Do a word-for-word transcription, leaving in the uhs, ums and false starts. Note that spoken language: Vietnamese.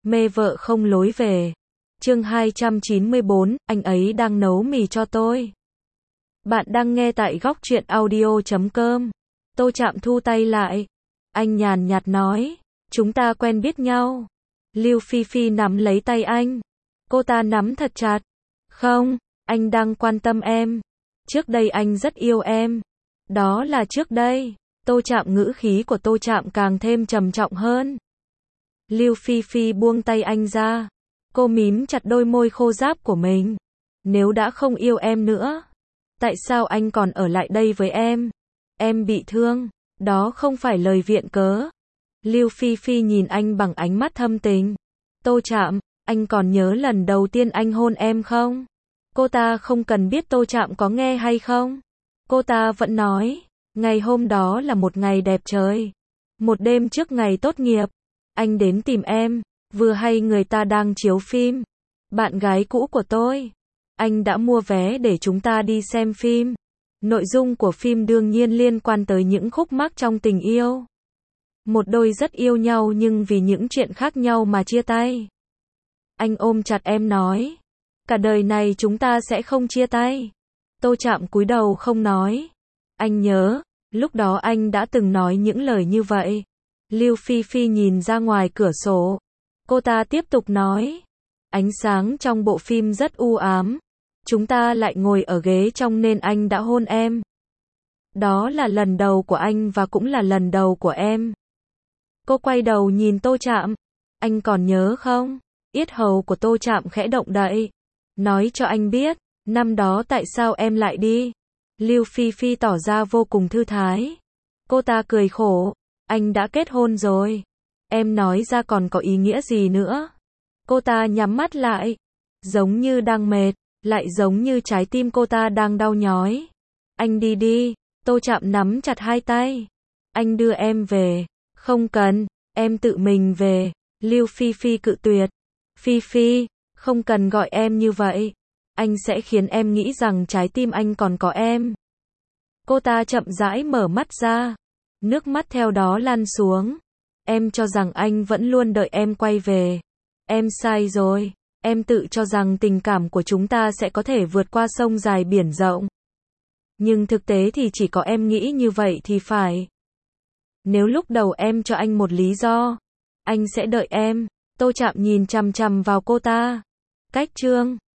Mê vợ không lối về. Chương hai trăm chín mươi bốn, anh ấy đang nấu mì cho tôi. Bạn đang nghe tại góc truyện audio chấm com. Tô Trạm thu tay lại. Anh nhàn nhạt nói, chúng ta quen biết nhau. Lưu Phi Phi nắm lấy tay anh. Cô ta nắm thật chặt. Không, anh đang quan tâm em. Trước đây anh rất yêu em. Đó là trước đây. Tô Trạm ngữ khí của Tô Trạm càng thêm trầm trọng hơn. Lưu Phi Phi buông tay anh ra. Cô mím chặt đôi môi khô ráp của mình. Nếu đã không yêu em nữa, tại sao anh còn ở lại đây với em? Em bị thương, đó không phải lời viện cớ. Lưu Phi Phi nhìn anh bằng ánh mắt thâm tình. Tô Trạm, anh còn nhớ lần đầu tiên anh hôn em không? Cô ta không cần biết Tô Trạm có nghe hay không. Cô ta vẫn nói, ngày hôm đó là một ngày đẹp trời. Một đêm trước ngày tốt nghiệp, anh đến tìm em, vừa hay người ta đang chiếu phim. Bạn gái cũ của tôi. Anh đã mua vé để chúng ta đi xem phim. Nội dung của phim đương nhiên liên quan tới những khúc mắc trong tình yêu. Một đôi rất yêu nhau nhưng vì những chuyện khác nhau mà chia tay. Anh ôm chặt em nói, cả đời này chúng ta sẽ không chia tay. Tô Trạm cúi đầu không nói. Anh nhớ, lúc đó anh đã từng nói những lời như vậy. Lưu Phi Phi nhìn ra ngoài cửa sổ. Cô ta tiếp tục nói, ánh sáng trong bộ phim rất u ám. Chúng ta lại ngồi ở ghế trong nên anh đã hôn em. Đó là lần đầu của anh và cũng là lần đầu của em. Cô quay đầu nhìn Tô Trạm. Anh còn nhớ không? Yết hầu của Tô Trạm khẽ động đậy. Nói cho anh biết, năm đó tại sao em lại đi? Lưu Phi Phi tỏ ra vô cùng thư thái. Cô ta cười khổ. Anh đã kết hôn rồi. Em nói ra còn có ý nghĩa gì nữa? Cô ta nhắm mắt lại. Giống như đang mệt, lại giống như trái tim cô ta đang đau nhói. Anh đi đi. Tô Trạm nắm chặt hai tay. Anh đưa em về. Không cần, em tự mình về. Lưu Phi Phi cự tuyệt. Phi Phi, không cần gọi em như vậy. Anh sẽ khiến em nghĩ rằng trái tim anh còn có em. Cô ta chậm rãi mở mắt ra. Nước mắt theo đó lan xuống. Em cho rằng anh vẫn luôn đợi em quay về. Em sai rồi. Em tự cho rằng tình cảm của chúng ta sẽ có thể vượt qua sông dài biển rộng. Nhưng thực tế thì chỉ có em nghĩ như vậy thì phải. Nếu lúc đầu em cho anh một lý do, anh sẽ đợi em. Tô Trạm nhìn chằm chằm vào cô ta. Cách chương